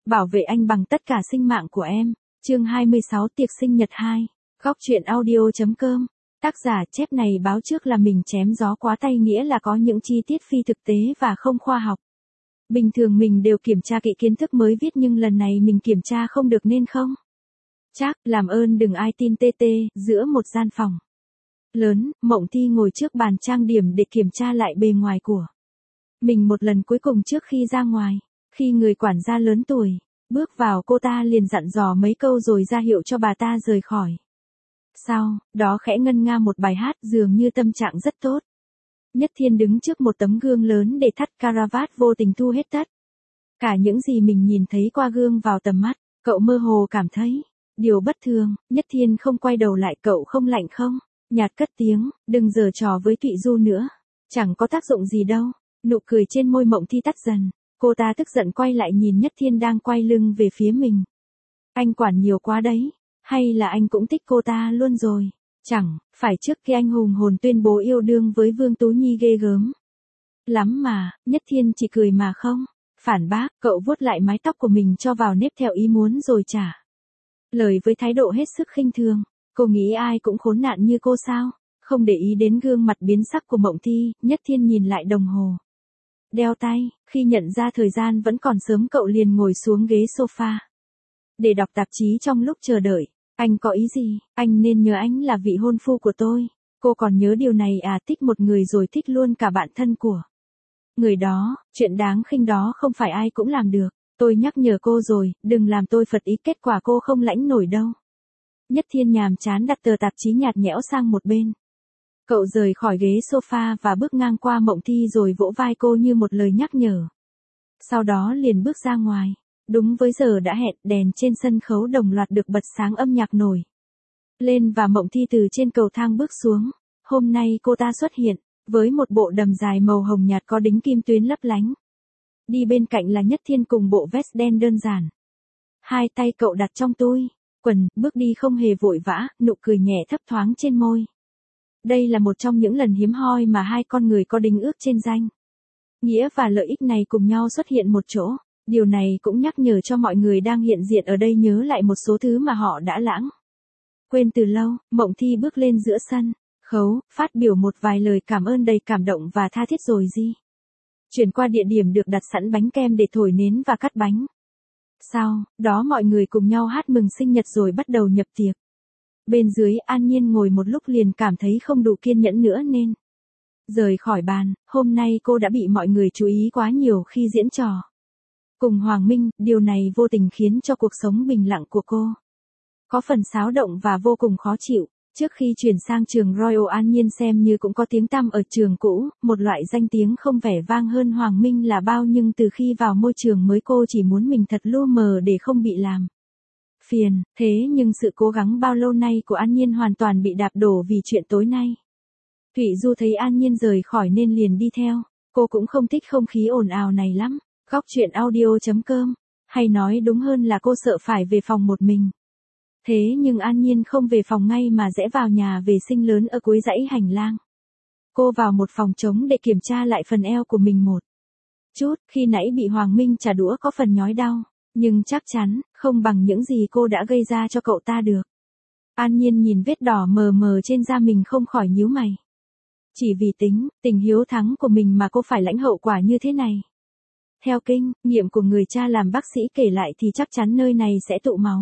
Bảo vệ anh bằng tất cả sinh mạng của em. Chương 26 tiệc sinh nhật 2. Góc truyện audio.com. Tác giả chép này báo trước là mình chém gió quá tay, nghĩa là có những chi tiết phi thực tế và không khoa học. Bình thường mình đều kiểm tra kỹ kiến thức mới viết, nhưng lần này mình kiểm tra không được nên không. Chắc, làm ơn đừng ai tin TT. Giữa một gian phòng lớn, Mộng Thi ngồi trước bàn trang điểm để kiểm tra lại bề ngoài của mình một lần cuối cùng trước khi ra ngoài. Khi người quản gia lớn tuổi bước vào, cô ta liền dặn dò mấy câu rồi ra hiệu cho bà ta rời khỏi. Sau đó khẽ ngân nga một bài hát, dường như tâm trạng rất tốt. Nhất Thiên đứng trước một tấm gương lớn để thắt caravat, vô tình thu hết tất cả những gì mình nhìn thấy qua gương vào tầm mắt. Cậu mơ hồ cảm thấy điều bất thường. Nhất Thiên không quay đầu lại. Cậu không lạnh không? Nhạt cất tiếng, đừng giở trò với Thụy Du nữa. Chẳng có tác dụng gì đâu. Nụ cười trên môi Mộng Thi tắt dần. Cô ta tức giận quay lại nhìn Nhất Thiên đang quay lưng về phía mình. Anh quản nhiều quá đấy. Hay là anh cũng thích cô ta luôn rồi? Chẳng phải trước khi anh hùng hồn tuyên bố yêu đương với Vương Tú Nhi ghê gớm lắm mà. Nhất Thiên chỉ cười mà không phản bác. Cậu vuốt lại mái tóc của mình cho vào nếp theo ý muốn rồi trả lời với thái độ hết sức khinh thường. Cô nghĩ ai cũng khốn nạn như cô sao? Không để ý đến gương mặt biến sắc của Mộng Thi, Nhất Thiên nhìn lại đồng hồ đeo tay. Khi nhận ra thời gian vẫn còn sớm, cậu liền ngồi xuống ghế sofa để đọc tạp chí trong lúc chờ đợi. Anh có ý gì? Anh nên nhớ anh là vị hôn phu của tôi. Cô còn nhớ điều này à? Thích một người rồi thích luôn cả bạn thân của người đó. Chuyện đáng khinh đó không phải ai cũng làm được. Tôi nhắc nhở cô rồi, đừng làm tôi phật ý, kết quả cô không lãnh nổi đâu. Nhất Thiên nhàm chán đặt tờ tạp chí nhạt nhẽo sang một bên. Cậu rời khỏi ghế sofa và bước ngang qua Mộng Thi rồi vỗ vai cô như một lời nhắc nhở. Sau đó liền bước ra ngoài. Đúng với giờ đã hẹn, đèn trên sân khấu đồng loạt được bật sáng, âm nhạc nổi lên và Mộng Thi từ trên cầu thang bước xuống. Hôm nay cô ta xuất hiện với một bộ đầm dài màu hồng nhạt có đính kim tuyến lấp lánh. Đi bên cạnh là Nhất Thiên cùng bộ vest đen đơn giản. Hai tay cậu đặt trong túi quần, bước đi không hề vội vã, nụ cười nhẹ thấp thoáng trên môi. Đây là một trong những lần hiếm hoi mà hai con người có đính ước trên danh nghĩa và lợi ích này cùng nhau xuất hiện một chỗ. Điều này cũng nhắc nhở cho mọi người đang hiện diện ở đây nhớ lại một số thứ mà họ đã lãng quên từ lâu. Mộng Thi bước lên giữa sân khấu, phát biểu một vài lời cảm ơn đầy cảm động và tha thiết rồi chuyển qua địa điểm được đặt sẵn bánh kem để thổi nến và cắt bánh. Sau đó mọi người cùng nhau hát mừng sinh nhật rồi bắt đầu nhập tiệc. Bên dưới, An Nhiên ngồi một lúc liền cảm thấy không đủ kiên nhẫn nữa nên rời khỏi bàn. Hôm nay cô đã bị mọi người chú ý quá nhiều khi diễn trò cùng Hoàng Minh. Điều này vô tình khiến cho cuộc sống bình lặng của cô có phần xáo động và vô cùng khó chịu. Trước khi chuyển sang trường Royal, An Nhiên xem như cũng có tiếng tăm ở trường cũ, một loại danh tiếng không vẻ vang hơn Hoàng Minh là bao, nhưng từ khi vào môi trường mới cô chỉ muốn mình thật lu mờ để không bị làm phiền. Thế nhưng sự cố gắng bao lâu nay của An Nhiên hoàn toàn bị đạp đổ vì chuyện tối nay. Thụy Du thấy An Nhiên rời khỏi nên liền đi theo. Cô cũng không thích không khí ồn ào này lắm. Góc truyện audio.com. Hay nói đúng hơn là cô sợ phải về phòng một mình. Thế nhưng An Nhiên không về phòng ngay mà rẽ vào nhà vệ sinh lớn ở cuối dãy hành lang. Cô vào một phòng trống để kiểm tra lại phần eo của mình một chút. Khi nãy bị Hoàng Minh trả đũa có phần nhói đau, nhưng chắc chắn không bằng những gì cô đã gây ra cho cậu ta được. An Nhiên nhìn vết đỏ mờ mờ trên da mình không khỏi nhíu mày. Chỉ vì tình hiếu thắng của mình mà cô phải lãnh hậu quả như thế này. Theo kinh nghiệm của người cha làm bác sĩ kể lại thì chắc chắn nơi này sẽ tụ máu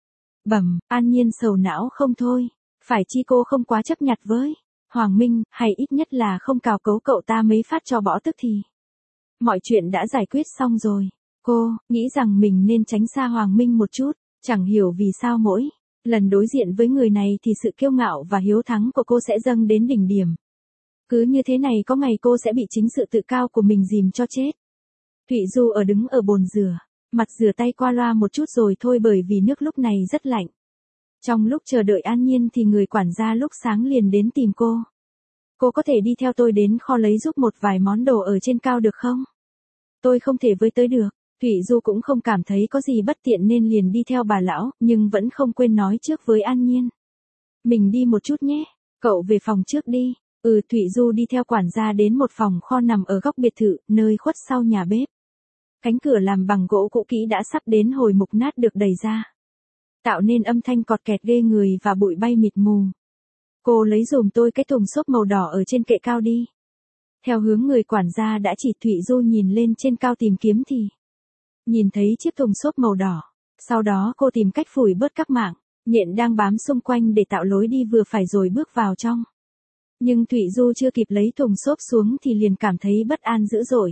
bầm. An Nhiên sầu não không thôi. Phải chi cô không quá chấp nhặt với Hoàng Minh, hay ít nhất là không cào cấu cậu ta mấy phát cho bỏ tức thì mọi chuyện đã giải quyết xong rồi. Cô nghĩ rằng mình nên tránh xa Hoàng Minh một chút. Chẳng hiểu vì sao mỗi lần đối diện với người này thì sự kiêu ngạo và hiếu thắng của cô sẽ dâng đến đỉnh điểm. Cứ như thế này có ngày cô sẽ bị chính sự tự cao của mình dìm cho chết. Thụy Du đứng ở bồn rửa, mặt rửa tay qua loa một chút rồi thôi bởi vì nước lúc này rất lạnh. Trong lúc chờ đợi An Nhiên thì người quản gia lúc sáng liền đến tìm cô. Cô có thể đi theo tôi đến kho lấy giúp một vài món đồ ở trên cao được không? Tôi không thể với tới được. Thụy Du cũng không cảm thấy có gì bất tiện nên liền đi theo bà lão, nhưng vẫn không quên nói trước với An Nhiên. Mình đi một chút nhé, cậu về phòng trước đi. Thụy Du đi theo quản gia đến một phòng kho nằm ở góc biệt thự, nơi khuất sau nhà bếp. Cánh cửa làm bằng gỗ cũ kỹ đã sắp đến hồi mục nát được đẩy ra, tạo nên âm thanh cọt kẹt ghê người và bụi bay mịt mù. Cô lấy giùm tôi cái thùng xốp màu đỏ ở trên kệ cao đi. Theo hướng người quản gia đã chỉ, Thụy Du nhìn lên trên cao tìm kiếm thì nhìn thấy chiếc thùng xốp màu đỏ. Sau đó cô tìm cách phủi bớt các mảng nhện đang bám xung quanh để tạo lối đi vừa phải rồi bước vào trong. Nhưng Thụy Du chưa kịp lấy thùng xốp xuống thì liền cảm thấy bất an dữ dội.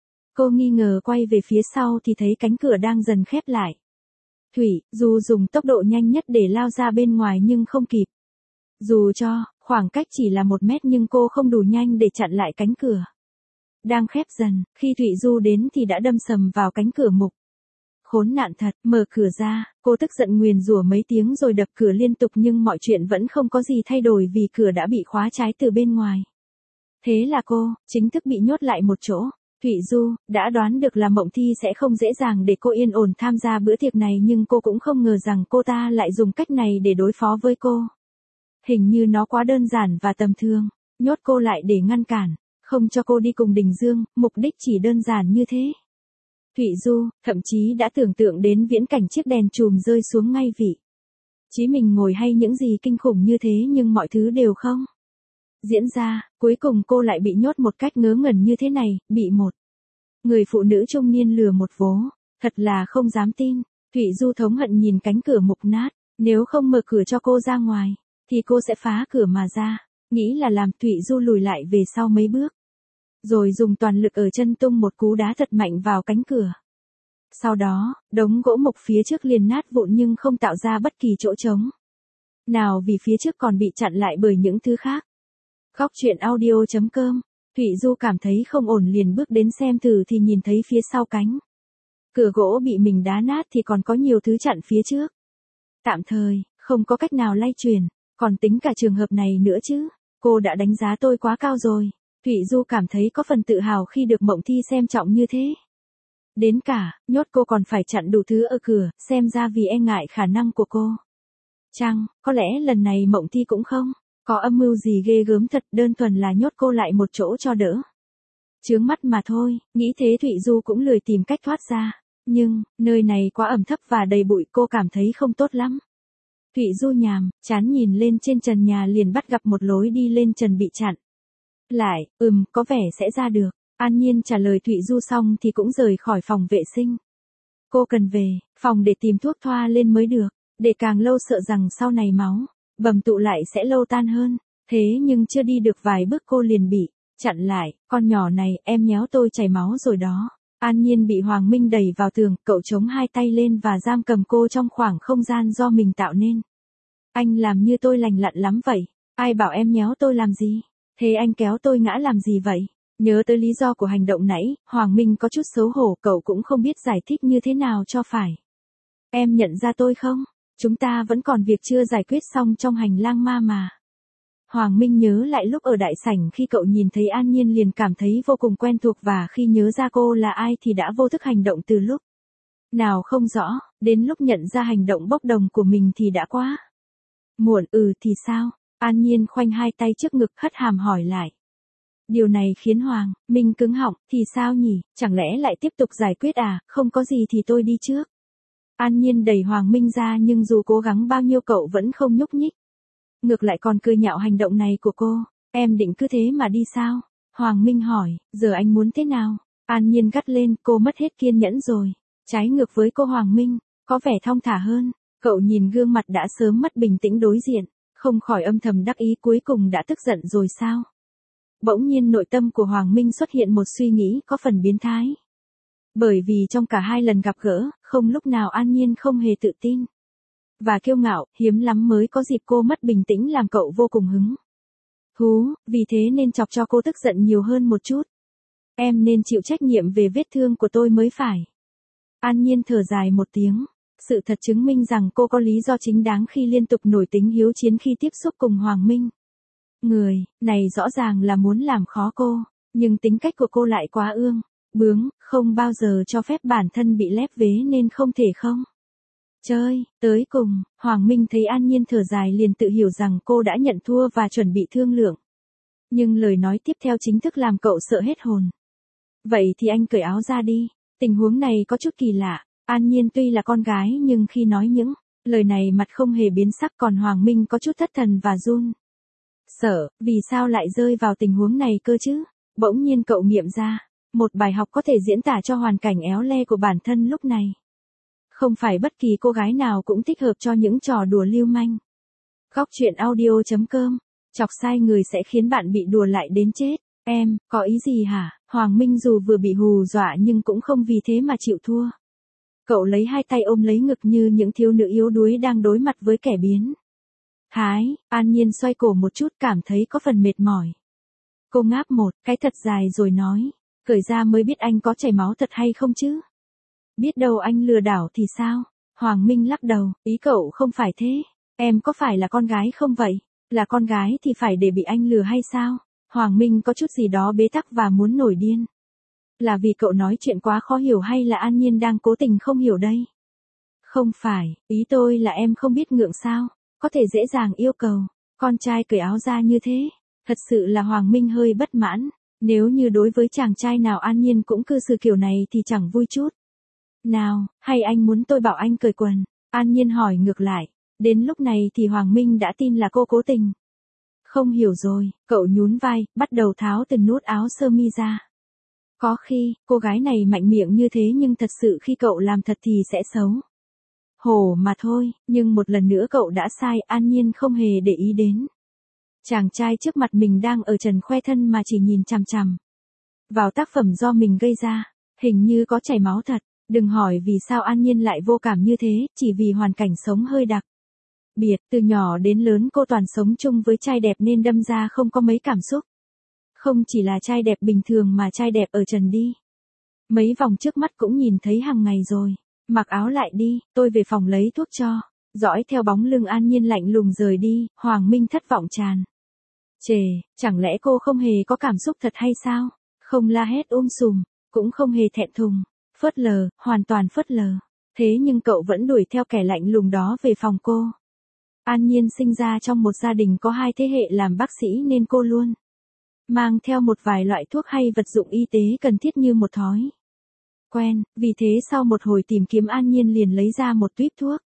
Cô nghi ngờ quay về phía sau thì thấy cánh cửa đang dần khép lại. Thụy Du dùng tốc độ nhanh nhất để lao ra bên ngoài nhưng không kịp. Dù cho khoảng cách chỉ là 1 mét nhưng cô không đủ nhanh để chặn lại cánh cửa đang khép dần. Khi Thụy Du đến thì đã đâm sầm vào cánh cửa mục. Khốn nạn thật, mở cửa ra, cô tức giận nguyền rủa mấy tiếng rồi đập cửa liên tục nhưng mọi chuyện vẫn không có gì thay đổi vì cửa đã bị khóa trái từ bên ngoài. Thế là cô, chính thức bị nhốt lại một chỗ. Thụy Du, đã đoán được là Mộng Thi sẽ không dễ dàng để cô yên ổn tham gia bữa tiệc này nhưng cô cũng không ngờ rằng cô ta lại dùng cách này để đối phó với cô. Hình như nó quá đơn giản và tầm thường, nhốt cô lại để ngăn cản, không cho cô đi cùng Đình Dương, mục đích chỉ đơn giản như thế. Thụy Du, thậm chí đã tưởng tượng đến viễn cảnh chiếc đèn chùm rơi xuống ngay vị trí mình ngồi hay những gì kinh khủng như thế nhưng mọi thứ đều không diễn ra, cuối cùng cô lại bị nhốt một cách ngớ ngẩn như thế này, bị một người phụ nữ trung niên lừa một vố, thật là không dám tin. Thụy Du thống hận nhìn cánh cửa mục nát, nếu không mở cửa cho cô ra ngoài, thì cô sẽ phá cửa mà ra, nghĩ là làm. Thụy Du lùi lại về sau mấy bước, rồi dùng toàn lực ở chân tung một cú đá thật mạnh vào cánh cửa. Sau đó, đống gỗ mục phía trước liền nát vụn nhưng không tạo ra bất kỳ chỗ trống nào vì phía trước còn bị chặn lại bởi những thứ khác. Góc truyện audio.com. Thụy Du cảm thấy không ổn liền bước đến xem thử thì nhìn thấy phía sau cánh cửa gỗ bị mình đá nát thì còn có nhiều thứ chặn phía trước. Tạm thời, không có cách nào lay chuyển, còn tính cả trường hợp này nữa chứ. Cô đã đánh giá tôi quá cao rồi. Thụy Du cảm thấy có phần tự hào khi được Mộng Thi xem trọng như thế. Đến cả, nhốt cô còn phải chặn đủ thứ ở cửa, xem ra vì e ngại khả năng của cô. Chăng, có lẽ lần này Mộng Thi cũng không có âm mưu gì ghê gớm thật, đơn thuần là nhốt cô lại một chỗ cho đỡ chướng mắt mà thôi. Nghĩ thế Thụy Du cũng lười tìm cách thoát ra. Nhưng, nơi này quá ẩm thấp và đầy bụi, cô cảm thấy không tốt lắm. Thụy Du nhàm chán nhìn lên trên trần nhà liền bắt gặp một lối đi lên trần bị chặn lại. Có vẻ sẽ ra được. An Nhiên trả lời Thụy Du xong thì cũng rời khỏi phòng vệ sinh. Cô cần về phòng để tìm thuốc thoa lên mới được, để càng lâu sợ rằng sau này máu bầm tụ lại sẽ lâu tan hơn. Thế nhưng chưa đi được vài bước cô liền bị chặn lại. Con nhỏ này, em nhéo tôi chảy máu rồi đó. An Nhiên bị Hoàng Minh đẩy vào tường, cậu chống hai tay lên và giam cầm cô trong khoảng không gian do mình tạo nên. Anh làm như tôi lành lặn lắm vậy. Ai bảo em nhéo tôi làm gì? Thế anh kéo tôi ngã làm gì vậy? Nhớ tới lý do của hành động nãy, Hoàng Minh có chút xấu hổ, cậu cũng không biết giải thích như thế nào cho phải. Em nhận ra tôi không? Chúng ta vẫn còn việc chưa giải quyết xong trong hành lang ma mà. Hoàng Minh nhớ lại lúc ở đại sảnh khi cậu nhìn thấy An Nhiên liền cảm thấy vô cùng quen thuộc và khi nhớ ra cô là ai thì đã vô thức hành động từ lúc nào không rõ, đến lúc nhận ra hành động bốc đồng của mình thì đã quá muộn. Thì sao? An Nhiên khoanh hai tay trước ngực hất hàm hỏi lại. Điều này khiến Hoàng Minh cứng họng, thì sao nhỉ, chẳng lẽ lại tiếp tục giải quyết à, không có gì thì tôi đi trước. An Nhiên đẩy Hoàng Minh ra nhưng dù cố gắng bao nhiêu cậu vẫn không nhúc nhích. Ngược lại còn cười nhạo hành động này của cô. Em định cứ thế mà đi sao? Hoàng Minh hỏi, giờ anh muốn thế nào? An Nhiên gắt lên, cô mất hết kiên nhẫn rồi. Trái ngược với cô Hoàng Minh, có vẻ thong thả hơn. Cậu nhìn gương mặt đã sớm mất bình tĩnh đối diện, không khỏi âm thầm đắc ý cuối cùng đã tức giận rồi sao? Bỗng nhiên nội tâm của Hoàng Minh xuất hiện một suy nghĩ có phần biến thái. Bởi vì trong cả hai lần gặp gỡ, không lúc nào An Nhiên không hề tự tin và kiêu ngạo, hiếm lắm mới có dịp cô mất bình tĩnh làm cậu vô cùng hứng thú, vì thế nên chọc cho cô tức giận nhiều hơn một chút. Em nên chịu trách nhiệm về vết thương của tôi mới phải. An Nhiên thở dài một tiếng. Sự thật chứng minh rằng cô có lý do chính đáng khi liên tục nổi tính hiếu chiến khi tiếp xúc cùng Hoàng Minh. Người này rõ ràng là muốn làm khó cô, nhưng tính cách của cô lại quá ương bướng, không bao giờ cho phép bản thân bị lép vế nên không thể không chơi. Tới cùng, Hoàng Minh thấy An Nhiên thở dài liền tự hiểu rằng cô đã nhận thua và chuẩn bị thương lượng. Nhưng lời nói tiếp theo chính thức làm cậu sợ hết hồn. Vậy thì anh cởi áo ra đi. Tình huống này có chút kỳ lạ, An Nhiên tuy là con gái nhưng khi nói những lời này mặt không hề biến sắc, còn Hoàng Minh có chút thất thần và run sợ, vì sao lại rơi vào tình huống này cơ chứ? Bỗng nhiên cậu nghiệm ra, một bài học có thể diễn tả cho hoàn cảnh éo le của bản thân lúc này. Không phải bất kỳ cô gái nào cũng thích hợp cho những trò đùa lưu manh. Góc truyện audio.com, chọc sai người sẽ khiến bạn bị đùa lại đến chết. Em, có ý gì hả? Hoàng Minh dù vừa bị hù dọa nhưng cũng không vì thế mà chịu thua. Cậu lấy hai tay ôm lấy ngực như những thiếu nữ yếu đuối đang đối mặt với kẻ biến thái. An Nhiên xoay cổ một chút, cảm thấy có phần mệt mỏi. Cô ngáp một cái thật dài rồi nói, cởi ra mới biết anh có chảy máu thật hay không chứ? Biết đâu anh lừa đảo thì sao? Hoàng Minh lắc đầu, ý cậu không phải thế. Em có phải là con gái không vậy? Là con gái thì phải để bị anh lừa hay sao? Hoàng Minh có chút gì đó bế tắc và muốn nổi điên. Là vì cậu nói chuyện quá khó hiểu hay là An Nhiên đang cố tình không hiểu đây? Không phải, ý tôi là em không biết ngượng sao? Có thể dễ dàng yêu cầu con trai cởi áo ra như thế. Thật sự là Hoàng Minh hơi bất mãn. Nếu như đối với chàng trai nào An Nhiên cũng cư xử kiểu này thì chẳng vui chút nào. Hay anh muốn tôi bảo anh cởi quần? An Nhiên hỏi ngược lại. Đến lúc này thì Hoàng Minh đã tin là cô cố tình. Không hiểu rồi, cậu nhún vai, bắt đầu tháo từng nút áo sơ mi ra. Có khi, cô gái này mạnh miệng như thế nhưng thật sự khi cậu làm thật thì sẽ xấu hổ mà thôi. Nhưng một lần nữa cậu đã sai, An Nhiên không hề để ý đến. Chàng trai trước mặt mình đang ở trần khoe thân mà chỉ nhìn chằm chằm vào tác phẩm do mình gây ra. Hình như có chảy máu thật. Đừng hỏi vì sao An Nhiên lại vô cảm như thế, chỉ vì hoàn cảnh sống hơi đặc biệt. Từ nhỏ đến lớn cô toàn sống chung với trai đẹp nên đâm ra không có mấy cảm xúc. Không chỉ là trai đẹp bình thường mà trai đẹp ở trần đi. Mấy vòng trước mắt cũng nhìn thấy hàng ngày rồi. Mặc áo lại đi, tôi về phòng lấy thuốc cho. Dõi theo bóng lưng An Nhiên lạnh lùng rời đi, Hoàng Minh thất vọng tràn trề, chẳng lẽ cô không hề có cảm xúc thật hay sao? Không la hét sùm, cũng không hề thẹn thùng, phớt lờ, hoàn toàn phớt lờ. Thế nhưng cậu vẫn đuổi theo kẻ lạnh lùng đó về phòng cô. An Nhiên sinh ra trong một gia đình có hai thế hệ làm bác sĩ nên cô luôn mang theo một vài loại thuốc hay vật dụng y tế cần thiết như một thói quen. Vì thế sau một hồi tìm kiếm An Nhiên liền lấy ra một tuýp thuốc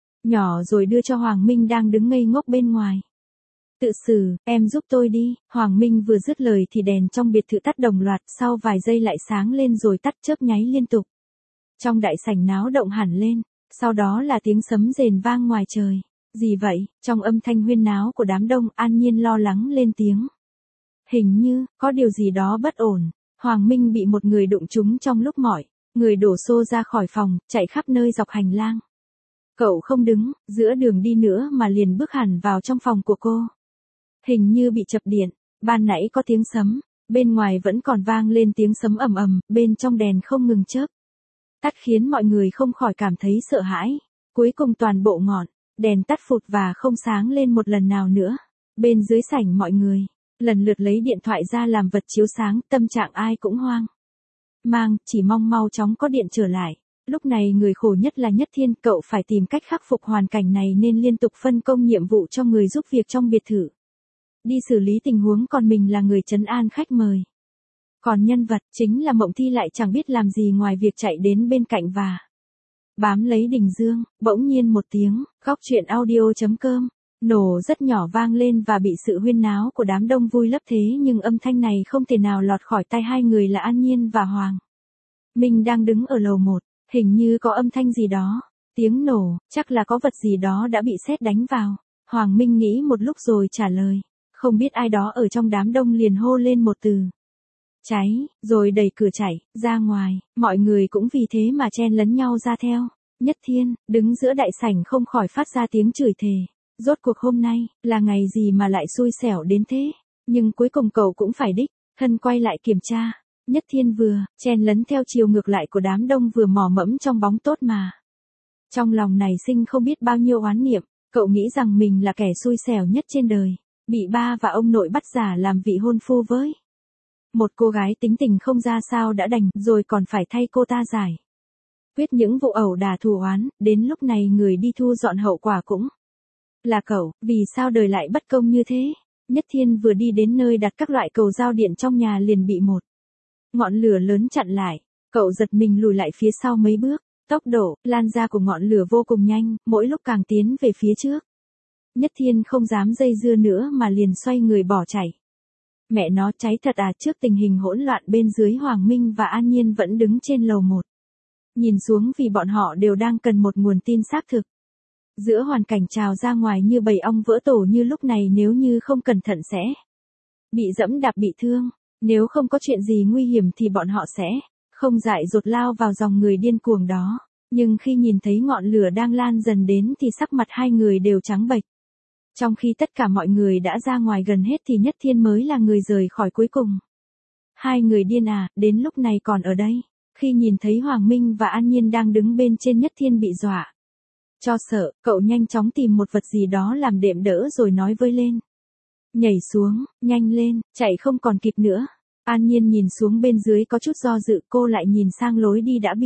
nhỏ rồi đưa cho Hoàng Minh đang đứng ngây ngốc bên ngoài. Tự xử, em giúp tôi đi. Hoàng Minh vừa dứt lời thì đèn trong biệt thự tắt đồng loạt, sau vài giây lại sáng lên rồi tắt chớp nháy liên tục. Trong đại sảnh náo động hẳn lên, sau đó là tiếng sấm rền vang ngoài trời. Gì vậy? Trong âm thanh huyên náo của đám đông, An Nhiên lo lắng lên tiếng. Hình như, có điều gì đó bất ổn. Hoàng Minh bị một người đụng trúng trong lúc mọi người đổ xô ra khỏi phòng, chạy khắp nơi dọc hành lang. Cậu không đứng giữa đường đi nữa mà liền bước hẳn vào trong phòng của cô. Hình như bị chập điện, ban nãy có tiếng sấm, bên ngoài vẫn còn vang lên tiếng sấm ầm ầm, bên trong đèn không ngừng chớp tắt khiến mọi người không khỏi cảm thấy sợ hãi. Cuối cùng toàn bộ ngọn đèn tắt phụt và không sáng lên một lần nào nữa. Bên dưới sảnh mọi người lần lượt lấy điện thoại ra làm vật chiếu sáng, tâm trạng ai cũng hoang mang, chỉ mong mau chóng có điện trở lại. Lúc này người khổ nhất là Nhất Thiên, cậu phải tìm cách khắc phục hoàn cảnh này nên liên tục phân công nhiệm vụ cho người giúp việc trong biệt thự. Đi xử lý tình huống, còn mình là người trấn an khách mời. Còn nhân vật chính là Mộng Thi lại chẳng biết làm gì ngoài việc chạy đến bên cạnh và bám lấy Đình Dương. Bỗng nhiên một tiếng, góc truyện audio.com, nổ rất nhỏ vang lên và bị sự huyên náo của đám đông vui lấp, thế nhưng âm thanh này không thể nào lọt khỏi tai hai người là An Nhiên và Hoàng Minh đang đứng ở lầu 1. Hình như có âm thanh gì đó. Tiếng nổ, chắc là có vật gì đó đã bị sét đánh vào. Hoàng Minh nghĩ một lúc rồi trả lời. Không biết ai đó ở trong đám đông liền hô lên một từ. Cháy, rồi đẩy cửa chạy ra ngoài. Mọi người cũng vì thế mà chen lấn nhau ra theo. Nhất Thiên, đứng giữa đại sảnh không khỏi phát ra tiếng chửi thề. Rốt cuộc hôm nay, là ngày gì mà lại xui xẻo đến thế? Nhưng cuối cùng cậu cũng phải đích thân quay lại kiểm tra. Nhất Thiên vừa chen lấn theo chiều ngược lại của đám đông vừa mò mẫm trong bóng tốt mà. Trong lòng này sinh không biết bao nhiêu oán niệm, cậu nghĩ rằng mình là kẻ xui xẻo nhất trên đời. Bị ba và ông nội bắt giả làm vị hôn phu với một cô gái tính tình không ra sao đã đành, rồi còn phải thay cô ta giải quyết những vụ ẩu đả thù oán. Đến lúc này người đi thu dọn hậu quả cũng là cậu. Vì sao đời lại bất công như thế? Nhất Thiên vừa đi đến nơi đặt các loại cầu giao điện trong nhà liền bị một ngọn lửa lớn chặn lại. Cậu giật mình lùi lại phía sau mấy bước, tốc độ lan ra của ngọn lửa vô cùng nhanh, mỗi lúc càng tiến về phía trước. Nhất Thiên không dám dây dưa nữa mà liền xoay người bỏ chạy. Mẹ nó cháy thật à, trước tình hình hỗn loạn bên dưới, Hoàng Minh và An Nhiên vẫn đứng trên lầu 1. Nhìn xuống vì bọn họ đều đang cần một nguồn tin xác thực. Giữa hoàn cảnh trào ra ngoài như bầy ong vỡ tổ như lúc này, nếu như không cẩn thận sẽ bị dẫm đạp bị thương. Nếu không có chuyện gì nguy hiểm thì bọn họ sẽ không dại dột lao vào dòng người điên cuồng đó. Nhưng khi nhìn thấy ngọn lửa đang lan dần đến thì sắc mặt hai người đều trắng bệch. Trong khi tất cả mọi người đã ra ngoài gần hết thì Nhất Thiên mới là người rời khỏi cuối cùng. Hai người điên à, đến lúc này còn ở đây. Khi nhìn thấy Hoàng Minh và An Nhiên đang đứng bên trên, Nhất Thiên bị dọa cho sợ, cậu nhanh chóng tìm một vật gì đó làm đệm đỡ rồi nói với lên. Nhảy xuống, nhanh lên, chạy không còn kịp nữa. An Nhiên nhìn xuống bên dưới có chút do dự, cô lại nhìn sang lối đi đã bị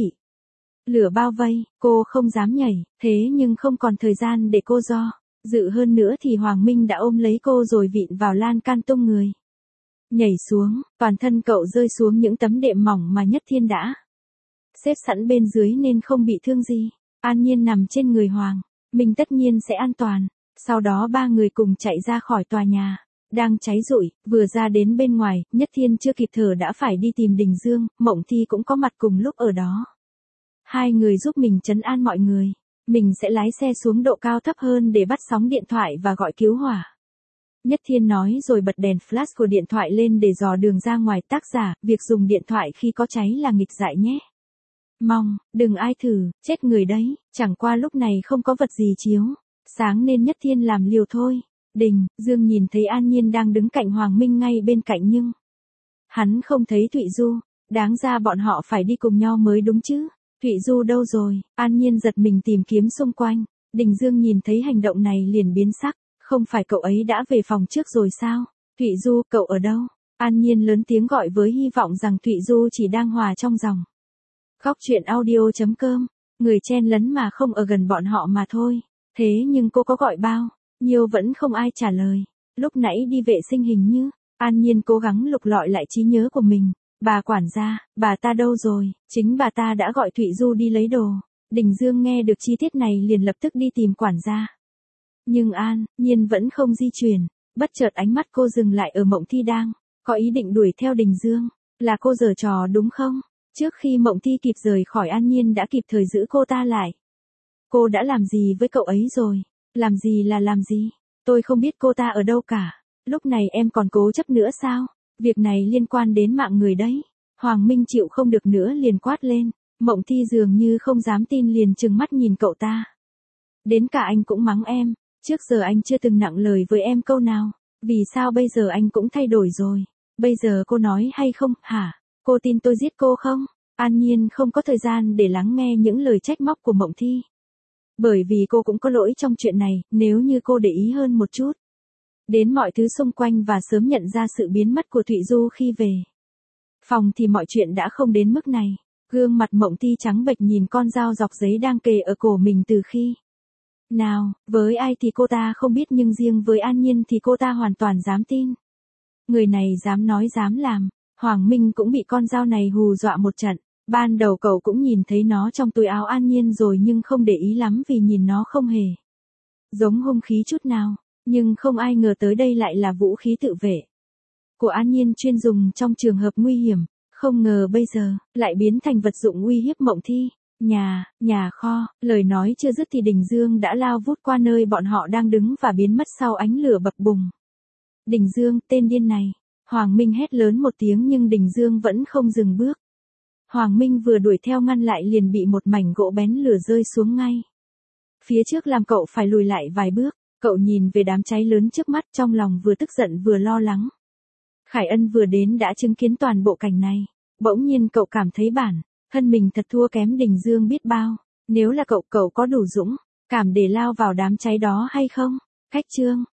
lửa bao vây, cô không dám nhảy, thế nhưng không còn thời gian để cô do dự hơn nữa thì Hoàng Minh đã ôm lấy cô rồi vịn vào lan can tung người. Nhảy xuống, toàn thân cậu rơi xuống những tấm đệm mỏng mà Nhất Thiên đã xếp sẵn bên dưới nên không bị thương gì. An Nhiên nằm trên người Hoàng Minh tất nhiên sẽ an toàn. Sau đó ba người cùng chạy ra khỏi tòa nhà đang cháy rụi, vừa ra đến bên ngoài, Nhất Thiên chưa kịp thở đã phải đi tìm Đình Dương, Mộng Thi cũng có mặt cùng lúc ở đó. Hai người giúp mình trấn an mọi người. Mình sẽ lái xe xuống độ cao thấp hơn để bắt sóng điện thoại và gọi cứu hỏa. Nhất Thiên nói rồi bật đèn flash của điện thoại lên để dò đường ra ngoài. Tác giả, việc dùng điện thoại khi có cháy là nghịch dại nhé. Mong, đừng ai thử, chết người đấy, chẳng qua lúc này không có vật gì chiếu sáng nên Nhất Thiên làm liều thôi. Đình Dương nhìn thấy An Nhiên đang đứng cạnh Hoàng Minh ngay bên cạnh nhưng hắn không thấy Thụy Du, đáng ra bọn họ phải đi cùng nhau mới đúng chứ. Thụy Du đâu rồi? An Nhiên giật mình tìm kiếm xung quanh. Đình Dương nhìn thấy hành động này liền biến sắc, không phải cậu ấy đã về phòng trước rồi sao? Thụy Du, cậu ở đâu? An Nhiên lớn tiếng gọi với hy vọng rằng Thụy Du chỉ đang hòa trong dòng. Góc truyện audio.com, người chen lấn mà không ở gần bọn họ mà thôi. Thế nhưng cô có gọi bao nhiêu vẫn không ai trả lời. Lúc nãy đi vệ sinh hình như, An Nhiên cố gắng lục lọi lại trí nhớ của mình. Bà quản gia, bà ta đâu rồi? Chính bà ta đã gọi Thụy Du đi lấy đồ. Đình Dương nghe được chi tiết này liền lập tức đi tìm quản gia. Nhưng An Nhiên vẫn không di chuyển. Bất chợt ánh mắt cô dừng lại ở Mộng Thi đang có ý định đuổi theo Đình Dương. Là cô giở trò đúng không? Trước khi Mộng Thi kịp rời khỏi, An Nhiên đã kịp thời giữ cô ta lại. Cô đã làm gì với cậu ấy rồi? Làm gì là làm gì? Tôi không biết cô ta ở đâu cả. Lúc này em còn cố chấp nữa sao? Việc này liên quan đến mạng người đấy. Hoàng Minh chịu không được nữa liền quát lên. Mộng Thi dường như không dám tin liền trừng mắt nhìn cậu ta. Đến cả anh cũng mắng em. Trước giờ anh chưa từng nặng lời với em câu nào. Vì sao bây giờ anh cũng thay đổi rồi? Bây giờ cô nói hay không, hả? Cô tin tôi giết cô không? An Nhiên không có thời gian để lắng nghe những lời trách móc của Mộng Thi. Bởi vì cô cũng có lỗi trong chuyện này, nếu như cô để ý hơn một chút đến mọi thứ xung quanh và sớm nhận ra sự biến mất của Thụy Du khi về phòng thì mọi chuyện đã không đến mức này. Gương mặt Mộng Thi trắng bệch nhìn con dao dọc giấy đang kề ở cổ mình từ khi nào, với ai thì cô ta không biết nhưng riêng với An Nhiên thì cô ta hoàn toàn dám tin. Người này dám nói dám làm. Hoàng Minh cũng bị con dao này hù dọa một trận. Ban đầu cậu cũng nhìn thấy nó trong túi áo An Nhiên rồi nhưng không để ý lắm vì nhìn nó không hề giống hung khí chút nào. Nhưng không ai ngờ tới đây lại là vũ khí tự vệ của An Nhiên chuyên dùng trong trường hợp nguy hiểm. Không ngờ bây giờ lại biến thành vật dụng uy hiếp Mộng Thi. Nhà kho, lời nói chưa dứt thì Đình Dương đã lao vút qua nơi bọn họ đang đứng và biến mất sau ánh lửa bập bùng. Đình Dương, tên điên này. Hoàng Minh hét lớn một tiếng nhưng Đình Dương vẫn không dừng bước. Hoàng Minh vừa đuổi theo ngăn lại liền bị một mảnh gỗ bén lửa rơi xuống ngay phía trước làm cậu phải lùi lại vài bước. Cậu nhìn về đám cháy lớn trước mắt trong lòng vừa tức giận vừa lo lắng. Khải Ân vừa đến đã chứng kiến toàn bộ cảnh này. Bỗng nhiên cậu cảm thấy bản thân mình thật thua kém Đình Dương biết bao. Nếu là cậu có đủ dũng cảm để lao vào đám cháy đó hay không? Cách chương